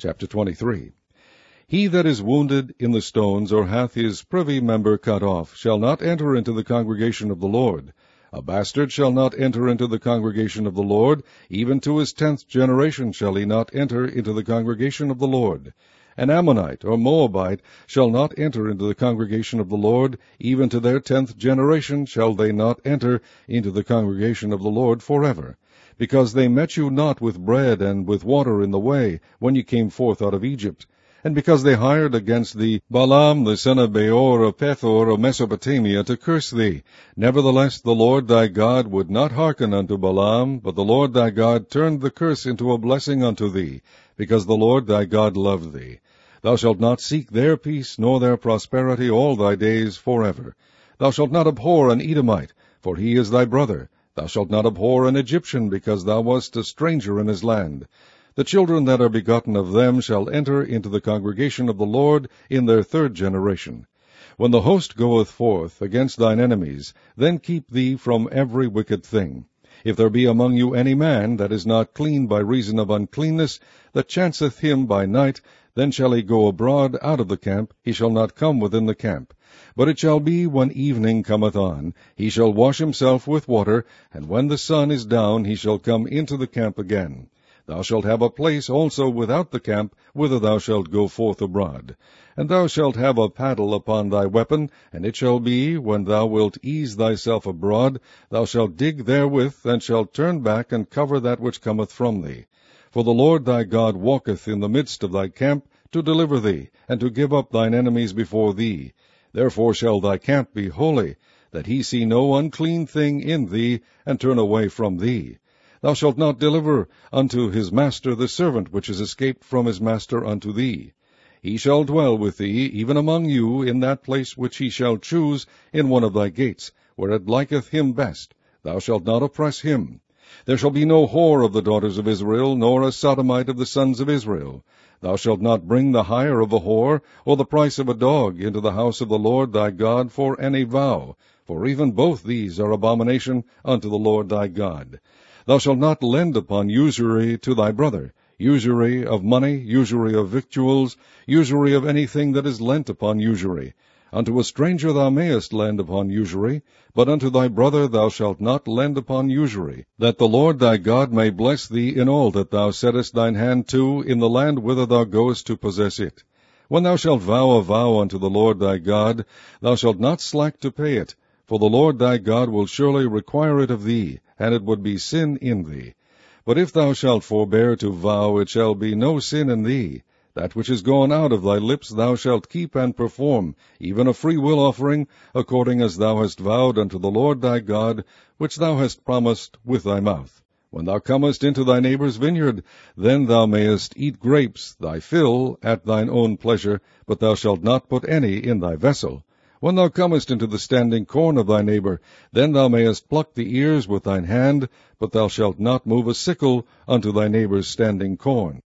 Chapter 23. He that is wounded in the stones, or hath his privy member cut off, shall not enter into the congregation of the Lord. A bastard shall not enter into the congregation of the Lord, even to his 10th generation shall he not enter into the congregation of the Lord. An Ammonite or Moabite shall not enter into the congregation of the Lord, even to their 10th generation shall they not enter into the congregation of the Lord forever. Because they met you not with bread and with water in the way, when ye came forth out of Egypt. And because they hired against thee Balaam the son of Beor of Pethor of Mesopotamia to curse thee. Nevertheless the Lord thy God would not hearken unto Balaam, but the Lord thy God turned the curse into a blessing unto thee, because the Lord thy God loved thee. Thou shalt not seek their peace nor their prosperity all thy days forever. Thou shalt not abhor an Edomite, for he is thy brother. Thou shalt not abhor an Egyptian, because thou wast a stranger in his land. The children that are begotten of them shall enter into the congregation of the Lord in their 3rd generation. When the host goeth forth against thine enemies, then keep thee from every wicked thing. If there be among you any man that is not clean by reason of uncleanness, that chanceth him by night, then shall he go abroad out of the camp, he shall not come within the camp. But it shall be, when evening cometh on, he shall wash himself with water, and when the sun is down, he shall come into the camp again. Thou shalt have a place also without the camp, whither thou shalt go forth abroad. And thou shalt have a paddle upon thy weapon, and it shall be, when thou wilt ease thyself abroad, thou shalt dig therewith, and shalt turn back and cover that which cometh from thee. For the Lord thy God walketh in the midst of thy camp, to deliver thee, and to give up thine enemies before thee. Therefore shall thy camp be holy, that he see no unclean thing in thee, and turn away from thee. Thou shalt not deliver unto his master the servant which is escaped from his master unto thee. He shall dwell with thee, even among you, in that place which he shall choose in one of thy gates, where it liketh him best. Thou shalt not oppress him. There shall be no whore of the daughters of Israel, nor a sodomite of the sons of Israel. Thou shalt not bring the hire of a whore, or the price of a dog, into the house of the Lord thy God for any vow, for even both these are abomination unto the Lord thy God. Thou shalt not lend upon usury to thy brother, usury of money, usury of victuals, usury of anything that is lent upon usury. Unto a stranger thou mayest lend upon usury, but unto thy brother thou shalt not lend upon usury, that the Lord thy God may bless thee in all that thou settest thine hand to in the land whither thou goest to possess it. When thou shalt vow a vow unto the Lord thy God, thou shalt not slack to pay it, for the Lord thy God will surely require it of thee, and it would be sin in thee. But if thou shalt forbear to vow, it shall be no sin in thee. That which is gone out of thy lips thou shalt keep and perform, even a freewill offering, according as thou hast vowed unto the Lord thy God, which thou hast promised with thy mouth. When thou comest into thy neighbour's vineyard, then thou mayest eat grapes, thy fill, at thine own pleasure, but thou shalt not put any in thy vessel. When thou comest into the standing corn of thy neighbour, then thou mayest pluck the ears with thine hand, but thou shalt not move a sickle unto thy neighbour's standing corn.